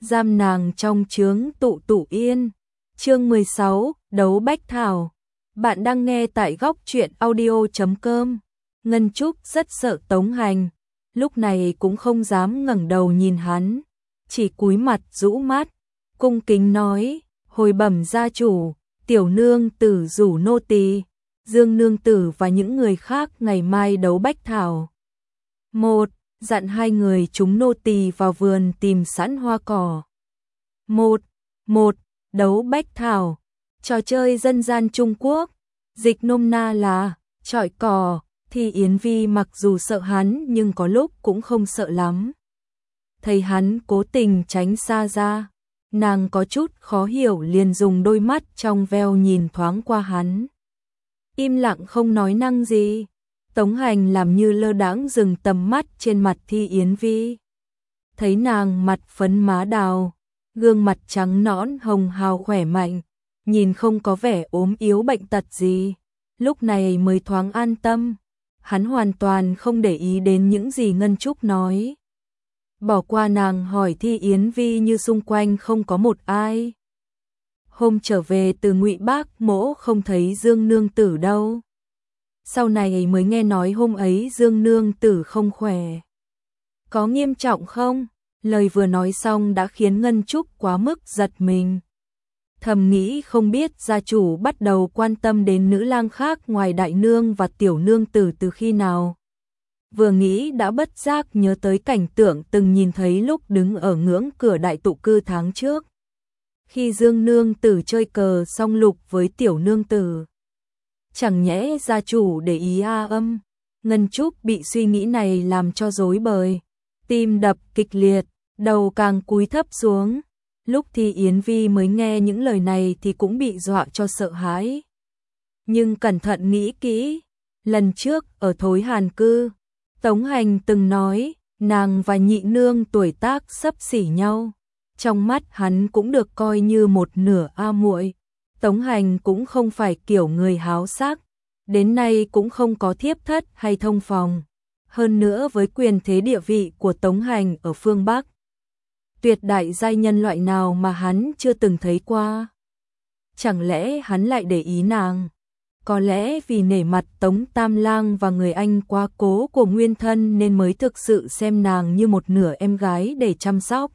giam nàng trong chướng tụ tụ yên. Chương 16, đấu bách thảo. Bạn đang nghe tại góc truyện audio.com. Ngân Trúc rất sợ Tống Hành, lúc này cũng không dám ngẩng đầu nhìn hắn, chỉ cúi mặt rũ mắt, cung kính nói: "Hồi bẩm gia chủ, tiểu nương tử rủ nô tỳ, Dương nương tử và những người khác ngày mai đấu bách thảo. Một, dặn hai người chúng nô tỳ vào vườn tìm sẵn hoa cỏ. Một, đấu bách thảo, trò chơi dân gian Trung Quốc, dịch nôm na là chọi cỏ." Thì Yến Vi mặc dù sợ hắn nhưng có lúc cũng không sợ lắm. Thấy hắn cố tình tránh xa ra, nàng có chút khó hiểu liền dùng đôi mắt trong veo nhìn thoáng qua hắn. Im lặng không nói năng gì. Tống Hành làm như lơ đãng dừng tầm mắt trên mặt Thi Yến Vi. Thấy nàng mặt phấn má đào, gương mặt trắng nõn hồng hào khỏe mạnh, nhìn không có vẻ ốm yếu bệnh tật gì, lúc này mới thoáng an tâm. Hắn hoàn toàn không để ý đến những gì Ngân Trúc nói, bỏ qua nàng hỏi Thi Yến Vi như xung quanh không có một ai. Hôm trở về từ Ngụy Bác Mỗ không thấy Dương nương tử đâu. Sau này mới nghe nói hôm ấy Dương nương tử không khỏe. Có nghiêm trọng không? Lời vừa nói xong đã khiến Ngân Trúc quá mức giật mình. Thầm nghĩ không biết gia chủ bắt đầu quan tâm đến nữ lang khác ngoài đại nương và tiểu nương tử từ khi nào. Vừa nghĩ đã bất giác nhớ tới cảnh tượng từng nhìn thấy lúc đứng ở ngưỡng cửa đại tụ cư tháng trước. Khi Dương nương tử chơi cờ song lục với tiểu nương tử. Chẳng nhẽ gia chủ để ý âm. Ngân Trúc bị suy nghĩ này làm cho rối bời, tim đập kịch liệt, đầu càng cúi thấp xuống. Lúc thì Yến Vi mới nghe những lời này thì cũng bị dọa cho sợ hãi. Nhưng cẩn thận nghĩ kỹ, lần trước ở Thối Hàn Cư, Tống Hành từng nói nàng và nhị nương tuổi tác xấp xỉ nhau. Trong mắt hắn cũng được coi như một nửa muội. Tống Hành cũng không phải kiểu người háo sắc, đến nay cũng không có thiếp thất hay thông phòng. Hơn nữa với quyền thế địa vị của Tống Hành ở phương Bắc, tuyệt đại giai nhân loại nào mà hắn chưa từng thấy qua. Chẳng lẽ hắn lại để ý nàng? Có lẽ vì nể mặt Tống Tam Lang và người anh quá cố của nguyên thân nên mới thực sự xem nàng như một nửa em gái để chăm sóc.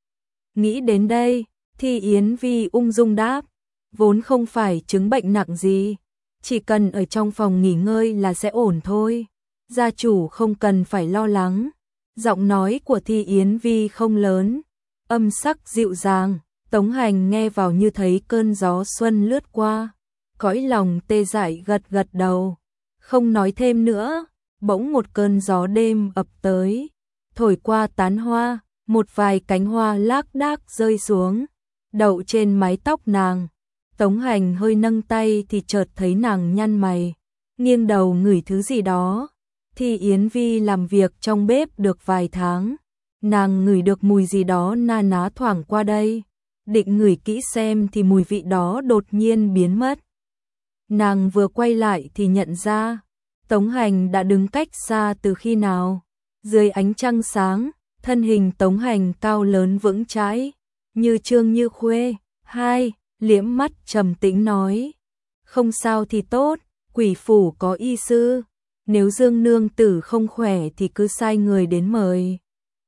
Nghĩ đến đây, thì Yến Vi ung dung đáp, vốn không phải chứng bệnh nặng gì, chỉ cần ở trong phòng nghỉ ngơi là sẽ ổn thôi. Gia chủ không cần phải lo lắng. Giọng nói của Thi Yến Vi không lớn, âm sắc dịu dàng, Tống Hành nghe vào như thấy cơn gió xuân lướt qua, cõi lòng tê dại gật gật đầu, không nói thêm nữa. Bỗng một cơn gió đêm ập tới, thổi qua tán hoa, một vài cánh hoa lác đác rơi xuống, đậu trên mái tóc nàng. Tống Hành hơi nâng tay thì chợt thấy nàng nhăn mày, nghiêng đầu ngửi thứ gì đó. Thì Yến Vi làm việc trong bếp được vài tháng, nàng ngửi được mùi gì đó na ná thoảng qua đây, định ngửi kỹ xem thì mùi vị đó đột nhiên biến mất. Nàng vừa quay lại thì nhận ra, Tống Hành đã đứng cách xa từ khi nào. Dưới ánh trăng sáng, thân hình Tống Hành cao lớn vững chãi, như trương như khuê. Liễm mắt trầm tĩnh nói, không sao thì tốt, quỷ phủ có y sư, nếu Dương nương tử không khỏe thì cứ sai người đến mời.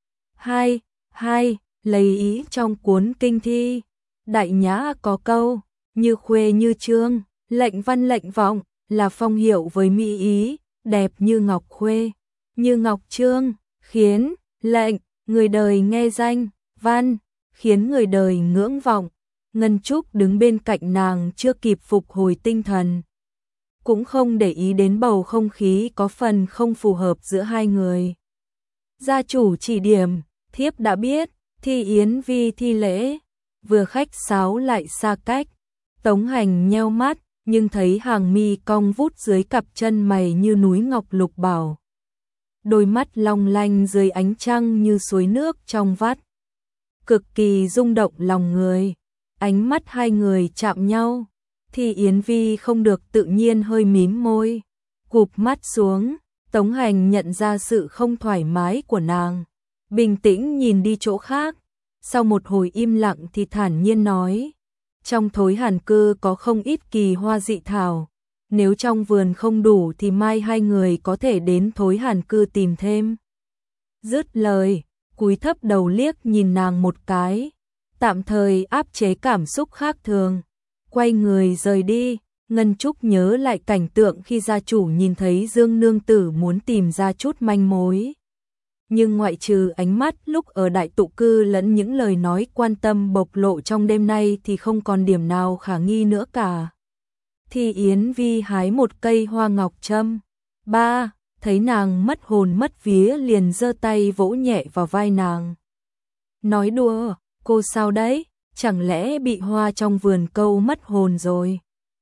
Lấy ý trong cuốn kinh thi, Đại Nhã có câu, như khuê như trương, lệnh văn lệnh vọng, là phong hiệu với mỹ ý, đẹp như ngọc khuê, như ngọc trương, khiến lệnh người đời nghe danh, văn khiến người đời ngưỡng vọng. Ngân Trúc đứng bên cạnh nàng chưa kịp phục hồi tinh thần, cũng không để ý đến bầu không khí có phần không phù hợp giữa hai người. Gia chủ chỉ điểm, thiếp đã biết. Thi Yến Vi thi lễ, vừa khách sáo lại xa cách. Tống Hành nheo mắt, nhưng thấy hàng mi cong vút dưới cặp chân mày như núi ngọc lục bảo. Đôi mắt long lanh dưới ánh trăng như suối nước trong vắt, cực kỳ rung động lòng người. Ánh mắt hai người chạm nhau, thì Yến Vi không được tự nhiên hơi mím môi, cụp mắt xuống. Tống Hành nhận ra sự không thoải mái của nàng, bình tĩnh nhìn đi chỗ khác. sau một hồi im lặng thì thản nhiên nói, trong thối hàn cư có không ít kỳ hoa dị thảo, nếu trong vườn không đủ thì mai hai người có thể đến thối hàn cư tìm thêm. Dứt lời, cúi thấp đầu liếc nhìn nàng một cái, tạm thời áp chế cảm xúc khác thường, quay người rời đi. Ngân Trúc nhớ lại cảnh tượng khi gia chủ nhìn thấy Dương nương tử muốn tìm ra chút manh mối. Nhưng ngoại trừ ánh mắt lúc ở đại tụ cư lẫn những lời nói quan tâm bộc lộ trong đêm nay thì không còn điểm nào khả nghi nữa cả. Thì Yến Vi hái một cây hoa ngọc trâm. Ba, thấy nàng mất hồn mất vía liền giơ tay vỗ nhẹ vào vai nàng. Nói đùa, cô sao đấy, chẳng lẽ bị hoa trong vườn câu mất hồn rồi?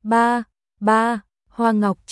Ba, hoa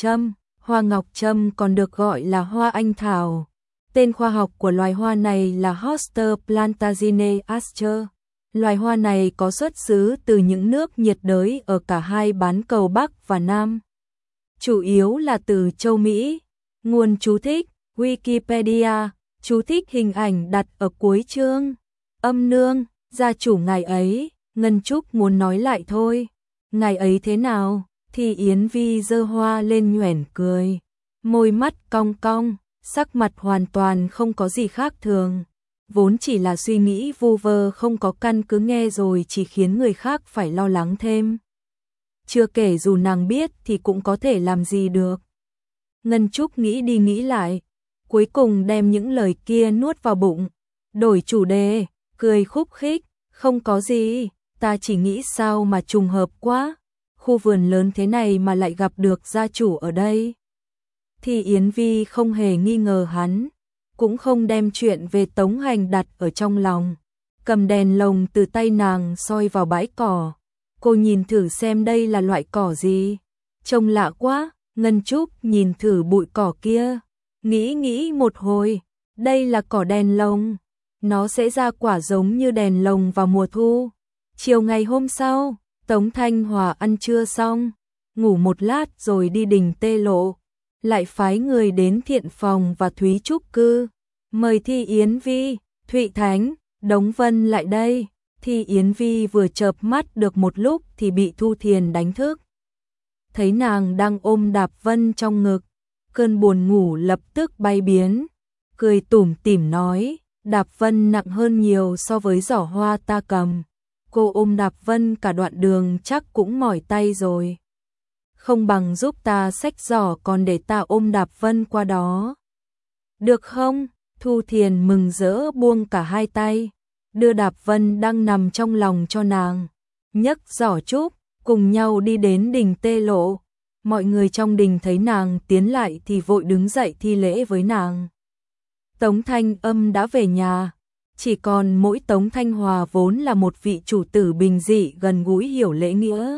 ngọc trâm còn được gọi là hoa anh thảo. Tên khoa học của loài hoa này là Hoster Plantagine Ascher. Loài hoa này có xuất xứ từ những nước nhiệt đới ở cả hai bán cầu Bắc và Nam. Chủ yếu là từ châu Mỹ. Nguồn chú thích, Wikipedia, chú thích hình ảnh đặt ở cuối chương. Âm nương, gia chủ ngài ấy, Ngân Trúc muốn nói lại thôi. Ngài ấy thế nào? Thì Yến Vi giơ hoa lên nhoẻn cười. Môi mắt cong cong, sắc mặt hoàn toàn không có gì khác thường. Vốn chỉ là suy nghĩ vu vơ không có căn cứ nghe rồi chỉ khiến người khác phải lo lắng thêm. Chưa kể dù nàng biết thì cũng có thể làm gì được. Ngân Trúc nghĩ đi nghĩ lại, cuối cùng đem những lời kia nuốt vào bụng, đổi chủ đề, cười khúc khích, không có gì, ta chỉ nghĩ sao mà trùng hợp quá, khu vườn lớn thế này mà lại gặp được gia chủ ở đây. Thì Yến Vi không hề nghi ngờ hắn, cũng không đem chuyện về Tống Hành đặt ở trong lòng, cầm đèn lồng từ tay nàng soi vào bãi cỏ. Cô nhìn thử xem đây là loại cỏ gì, trông lạ quá. Ngân Trúc nhìn thử bụi cỏ kia, nghĩ một hồi, đây là cỏ đèn lồng, nó sẽ ra quả giống như đèn lồng vào mùa thu. Chiều ngày hôm sau, Tống Thanh Hòa ăn trưa xong, ngủ một lát rồi đi đình Tê Lộ, lại phái người đến Thiện Phòng và Thúy Trúc Cư, mời Thi Yến Vi, Thụy Thánh, Đống Vân lại đây. Thi Yến Vi vừa chợp mắt được một lúc thì bị Thu Thiền đánh thức. Thấy nàng đang ôm Đạp Vân trong ngực, cơn buồn ngủ lập tức bay biến, cười tủm tỉm nói, Đạp Vân nặng hơn nhiều so với giỏ hoa ta cầm, cô ôm Đạp Vân cả đoạn đường chắc cũng mỏi tay rồi. Không bằng giúp ta xách giỏ còn để ta ôm Đạp Vân qua đó. Được không? Thu Thiền mừng rỡ buông cả hai tay, đưa Đạp Vân đang nằm trong lòng cho nàng, nhấc giỏ trúc, cùng nhau đi đến đình Tê Lộ. Mọi người trong đình thấy nàng tiến lại thì vội đứng dậy thi lễ với nàng. Tống Thanh Âm đã về nhà, chỉ còn mỗi Tống Thanh Hòa vốn là một vị chủ tử bình dị gần gũi hiểu lễ nghĩa.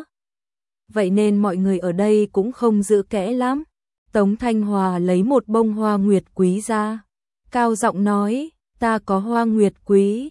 Vậy nên mọi người ở đây cũng không giữ kẽ lắm. Tống Thanh Hòa lấy một bông hoa nguyệt quý ra, cao giọng nói, ta có hoa nguyệt quý,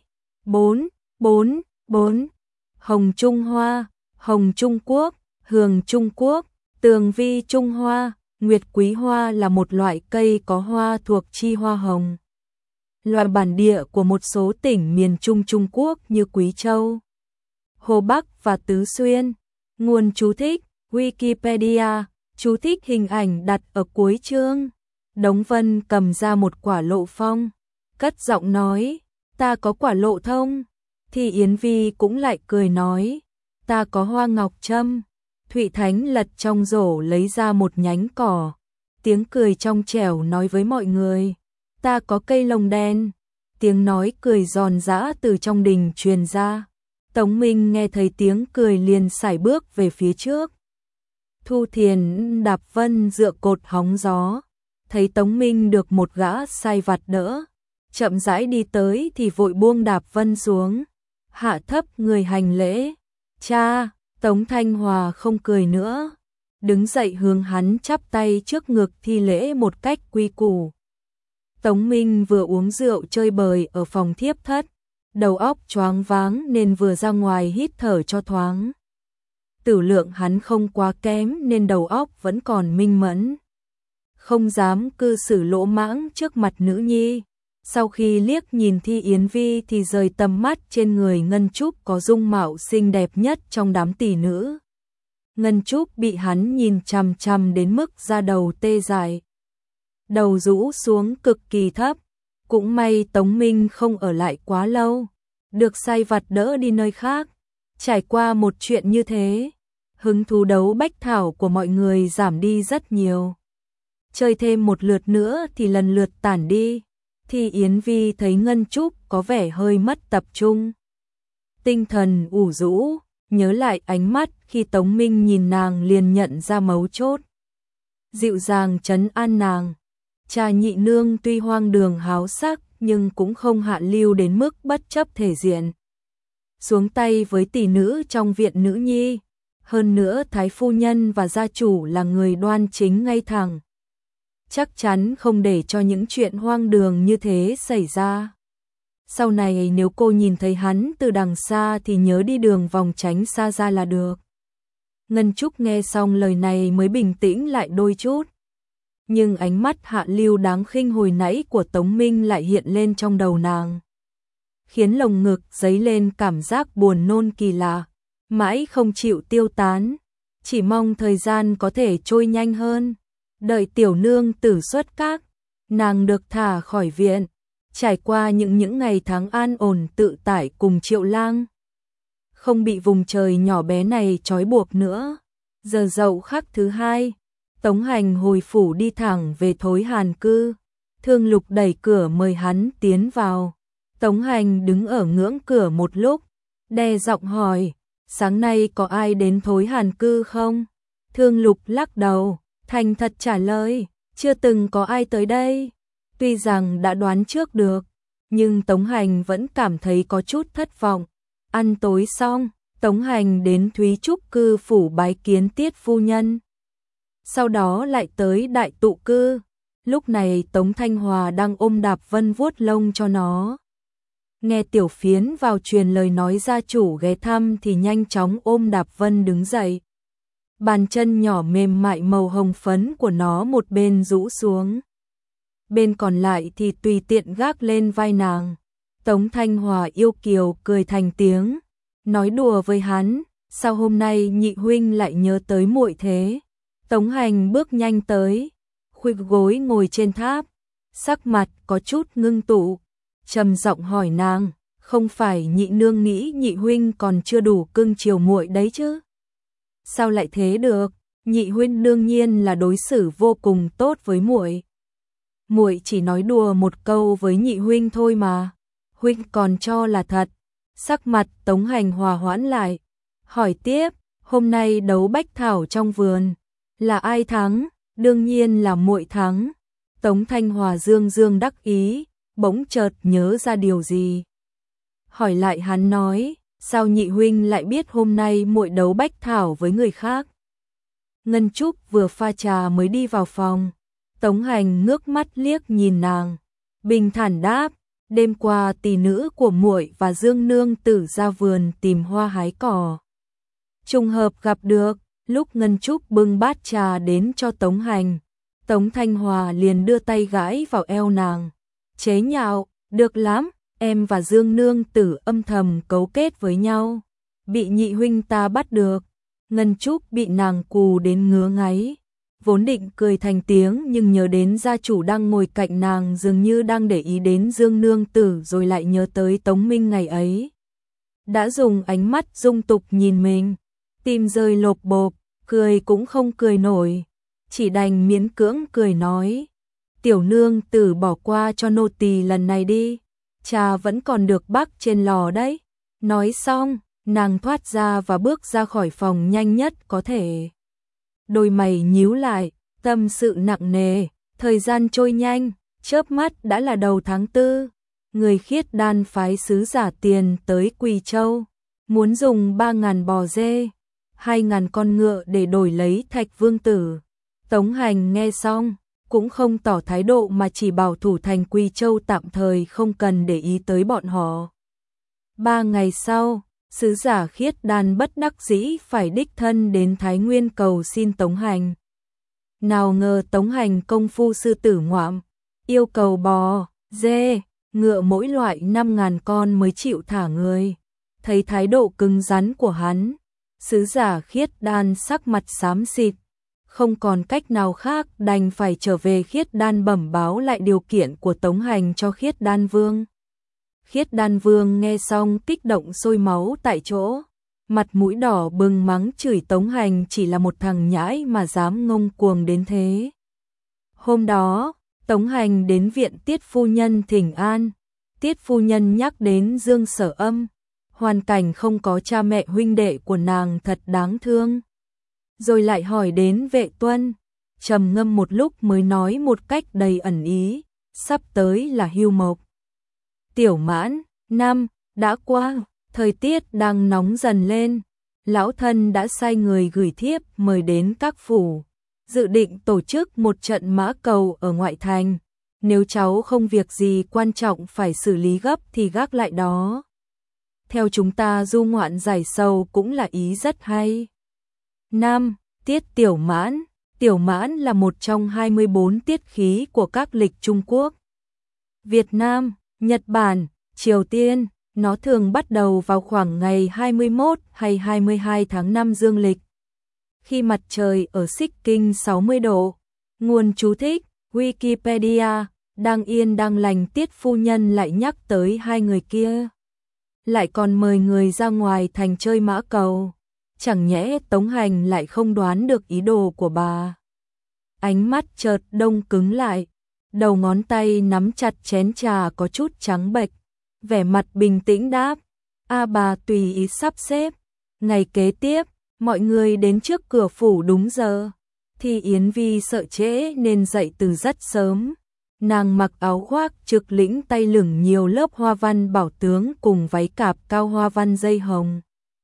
4 hồng Trung Hoa, hồng Trung Quốc, hường Trung Quốc, tường vi Trung Hoa. Nguyệt quý hoa là một loại cây có hoa thuộc chi hoa hồng, loại bản địa của một số tỉnh miền Trung Trung Quốc như Quý Châu, Hồ Bắc và Tứ Xuyên. Nguồn chú thích, Wikipedia, chú thích hình ảnh đặt ở cuối chương. Đống Vân cầm ra một quả lộ phong, cất giọng nói, ta có quả lộ thông. Thì Yến Vi cũng lại cười nói, ta có hoa ngọc trâm. Thụy Thánh lật trong rổ lấy ra một nhánh cỏ, tiếng cười trong trẻo nói với mọi người, ta có cây lồng đen. Tiếng nói cười giòn giã từ trong đình truyền ra. Tống Minh nghe thấy tiếng cười liền sải bước về phía trước. Thu Thiền Đạp Vân dựa cột hóng gió, thấy Tống Minh được một gã sai vặt đỡ, chậm rãi đi tới thì vội buông Đạp Vân xuống, hạ thấp người hành lễ. Cha! Tống Thanh Hòa không cười nữa, đứng dậy hướng hắn chắp tay trước ngực thi lễ một cách quy củ. Tống Minh vừa uống rượu chơi bời ở phòng thiếp thất, đầu óc choáng váng nên vừa ra ngoài hít thở cho thoáng. Tử lượng hắn không quá kém nên đầu óc vẫn còn minh mẫn, không dám cư xử lỗ mãng trước mặt nữ nhi. Sau khi liếc nhìn Thi Yến Vi thì rời tầm mắt trên người Ngân Trúc có dung mạo xinh đẹp nhất trong đám tỷ nữ. Ngân Trúc bị hắn nhìn chằm chằm đến mức da đầu tê dại. Đầu rũ xuống cực kỳ thấp, cũng may Tống Minh không ở lại quá lâu, được sai vặt đỡ đi nơi khác. Trải qua một chuyện như thế, hứng thú đấu bách thảo của mọi người giảm đi rất nhiều. Chơi thêm một lượt nữa thì lần lượt tản đi. Thì Yến Vi thấy Ngân Trúc có vẻ hơi mất tập trung. Tinh thần ủ rũ, nhớ lại ánh mắt khi Tống Minh nhìn nàng liền nhận ra mấu chốt. Dịu dàng trấn an nàng. Cha nhị nương tuy hoang đường háo sắc nhưng cũng không hạ lưu đến mức bất chấp thể diện. Xuống tay với tỷ nữ trong viện nữ nhi. Hơn nữa thái phu nhân và gia chủ là người đoan chính ngay thẳng. Chắc chắn không để cho những chuyện hoang đường như thế xảy ra. Sau này nếu cô nhìn thấy hắn từ đằng xa thì nhớ đi đường vòng tránh xa ra là được. Ngân Trúc nghe xong lời này mới bình tĩnh lại đôi chút. Nhưng ánh mắt hạ lưu đáng khinh hồi nãy của Tống Minh lại hiện lên trong đầu nàng. Khiến lồng ngực dấy lên cảm giác buồn nôn kỳ lạ, mãi không chịu tiêu tán. Chỉ mong thời gian có thể trôi nhanh hơn. Đợi tiểu nương tử xuất các, nàng được thả khỏi viện, trải qua những ngày tháng an ổn tự tại cùng Triệu Lang. Không bị vùng trời nhỏ bé này trói buộc nữa. Giờ dậu khắc thứ hai, Tống Hành hồi phủ đi thẳng về Thối Hàn cư. Thương Lục đẩy cửa mời hắn tiến vào. Tống Hành đứng ở ngưỡng cửa một lúc, đe giọng hỏi, sáng nay có ai đến Thối Hàn cư không? Thương Lục lắc đầu, thành thật trả lời, chưa từng có ai tới đây. Tuy rằng đã đoán trước được, nhưng Tống Hành vẫn cảm thấy có chút thất vọng. Ăn tối xong, Tống Hành đến Thúy Trúc cư phủ bái kiến Tiết phu nhân. Sau đó lại tới Đại Tụ cư. Lúc này Tống Thanh Hòa đang ôm Đạp Vân vuốt lông cho nó. Nghe Tiểu Phiến vào truyền lời nói gia chủ ghé thăm thì nhanh chóng ôm Đạp Vân đứng dậy. Bàn chân nhỏ mềm mại màu hồng phấn của nó một bên rũ xuống. Bên còn lại thì tùy tiện gác lên vai nàng. Tống Thanh Hòa yêu kiều cười thành tiếng, nói đùa với hắn, sao hôm nay nhị huynh lại nhớ tới muội thế? Tống Hành bước nhanh tới, khuỵu gối ngồi trên tháp, sắc mặt có chút ngưng tụ, trầm giọng hỏi nàng, không phải nhị nương nghĩ nhị huynh còn chưa đủ cưng chiều muội đấy chứ? Sao lại thế được? Nhị huynh đương nhiên là đối xử vô cùng tốt với muội. Muội chỉ nói đùa một câu với nhị huynh thôi mà. Huynh còn cho là thật. Sắc mặt Tống Hành hòa hoãn lại, hỏi tiếp, hôm nay đấu bách thảo trong vườn, là ai thắng? Đương nhiên là muội thắng. Tống Thanh Hòa dương dương đắc ý, bỗng chợt nhớ ra điều gì. Hỏi lại hắn nói, sao nhị huynh lại biết hôm nay muội đấu bách thảo với người khác? Ngân Trúc vừa pha trà mới đi vào phòng. Tống Hành ngước mắt liếc nhìn nàng, bình thản đáp, đêm qua tỷ nữ của muội và Dương nương tử ra vườn tìm hoa hái cỏ. Trùng hợp gặp được, lúc Ngân Trúc bưng bát trà đến cho Tống Hành, Tống Thanh Hòa liền đưa tay gãi vào eo nàng, chế nhạo, được lắm, em và Dương nương tử âm thầm cấu kết với nhau, bị nhị huynh ta bắt được. Ngân Trúc bị nàng cù đến ngứa ngáy, vốn định cười thành tiếng nhưng nhớ đến gia chủ đang ngồi cạnh nàng dường như đang để ý đến Dương nương tử rồi lại nhớ tới Tống Minh ngày ấy. Đã dùng ánh mắt dung tục nhìn mình, tim rơi lộp bộp, cười cũng không cười nổi, chỉ đành miễn cưỡng cười nói, tiểu nương tử bỏ qua cho nô tỳ lần này đi, trà vẫn còn được bắc trên lò đấy. Nói xong, nàng thoát ra và bước ra khỏi phòng nhanh nhất có thể. Đôi mày nhíu lại, tâm sự nặng nề, thời gian trôi nhanh, chớp mắt đã là đầu tháng 4. Người Khiết Đan phái sứ giả tiền tới Quỳ Châu, muốn dùng 3.000 bò dê, 2.000 con ngựa để đổi lấy Thạch Vương tử. Tống Hành nghe xong, cũng không tỏ thái độ mà chỉ bảo thủ thành Quỳ Châu tạm thời không cần để ý tới bọn họ. 3 ngày sau, sứ giả Khiết Đan bất đắc dĩ phải đích thân đến Thái Nguyên cầu xin Tống Hành. Nào ngờ Tống Hành công phu sư tử ngoạm, yêu cầu bò, dê, ngựa mỗi loại 5.000 con mới chịu thả người. Thấy thái độ cứng rắn của hắn, sứ giả Khiết Đan sắc mặt xám xịt, không còn cách nào khác đành phải trở về Khiết Đan bẩm báo lại điều kiện của Tống Hành cho Khiết Đan Vương. Khiết Đan Vương nghe xong kích động sôi máu tại chỗ, mặt mũi đỏ bừng mắng chửi Tống Hành chỉ là một thằng nhãi mà dám ngông cuồng đến thế. Hôm đó, Tống Hành đến viện Tiết phu nhân thỉnh an, Tiết phu nhân nhắc đến Dương Sở Âm, hoàn cảnh không có cha mẹ huynh đệ của nàng thật đáng thương. Rồi lại hỏi đến Vệ Tuân, trầm ngâm một lúc mới nói một cách đầy ẩn ý, sắp tới là hưu mộc. Tiểu Mãn, năm đã qua, thời tiết đang nóng dần lên, lão thân đã sai người gửi thiếp mời đến các phủ, dự định tổ chức một trận mã cầu ở ngoại thành, nếu cháu không việc gì quan trọng phải xử lý gấp thì gác lại đó. Theo chúng ta du ngoạn giải sầu cũng là ý rất hay. 5. Tiết Tiểu Mãn. Tiểu Mãn là một trong 24 tiết khí của các lịch Trung Quốc, Việt Nam, Nhật Bản, Triều Tiên. Nó thường bắt đầu vào khoảng ngày 21 hay 22 tháng 5 dương lịch, khi mặt trời ở xích kinh 60 độ. Nguồn chú thích, Wikipedia, đang yên đang lành Tiết phu nhân lại nhắc tới hai người kia, lại còn mời người ra ngoài thành chơi mã cầu. Chẳng nhẽ Tống Hành lại không đoán được ý đồ của bà. Ánh mắt chợt đông cứng lại, đầu ngón tay nắm chặt chén trà có chút trắng bệch, vẻ mặt bình tĩnh đáp, bà tùy ý sắp xếp. Ngày kế tiếp, mọi người đến trước cửa phủ đúng giờ. Thì Yến Vi sợ trễ nên dậy từ rất sớm. Nàng mặc áo khoác trực lĩnh tay lửng nhiều lớp hoa văn bảo tướng cùng váy cạp cao hoa văn dây hồng,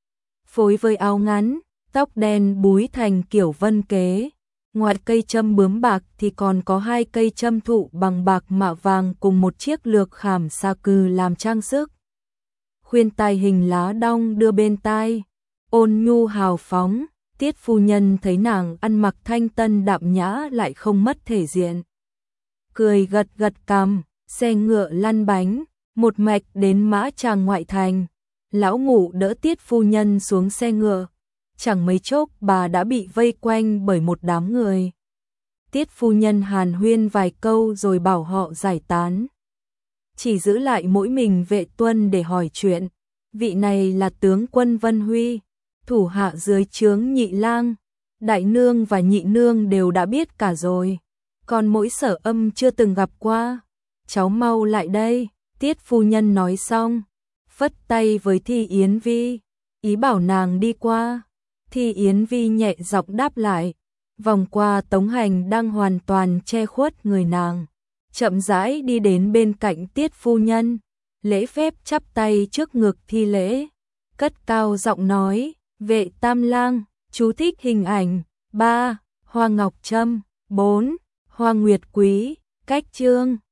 phối với áo ngắn, tóc đen búi thành kiểu vân kế. Ngoài cây châm bướm bạc thì còn có 2 cây châm thụ bằng bạc mạ vàng cùng một chiếc lược khảm sa cừ làm trang sức. Khuyên tai hình lá đong đưa bên tai, ôn nhu hào phóng. Tiết phu nhân thấy nàng ăn mặc thanh tân đạm nhã lại không mất thể diện, cười gật gật cằm, xe ngựa lăn bánh, một mạch đến Mã Tràng ngoại thành. Lão Ngũ đỡ Tiết phu nhân xuống xe ngựa, chẳng mấy chốc bà đã bị vây quanh bởi một đám người. Tiết phu nhân hàn huyên vài câu rồi bảo họ giải tán, chỉ giữ lại mỗi mình Vệ Tuân để hỏi chuyện. Vị này là tướng quân Vân Huy, thủ hạ dưới trướng Nhị Lang, đại nương và nhị nương đều đã biết cả rồi, còn mỗi Sở Âm chưa từng gặp qua. Cháu mau lại đây. Tiết phu nhân nói xong, phất tay với Thi Yến Vi, ý bảo nàng đi qua. Thi Yến Vi nhẹ giọng đáp lại, vòng qua Tống Hành đang hoàn toàn che khuất người nàng, chậm rãi đi đến bên cạnh Tiết phu nhân, lễ phép chắp tay trước ngực thi lễ, cất cao giọng nói, Vệ Tam Lang. Chú thích hình ảnh. 3. Hoa Ngọc Trâm. 4. Hoa Nguyệt Quý. Cách chương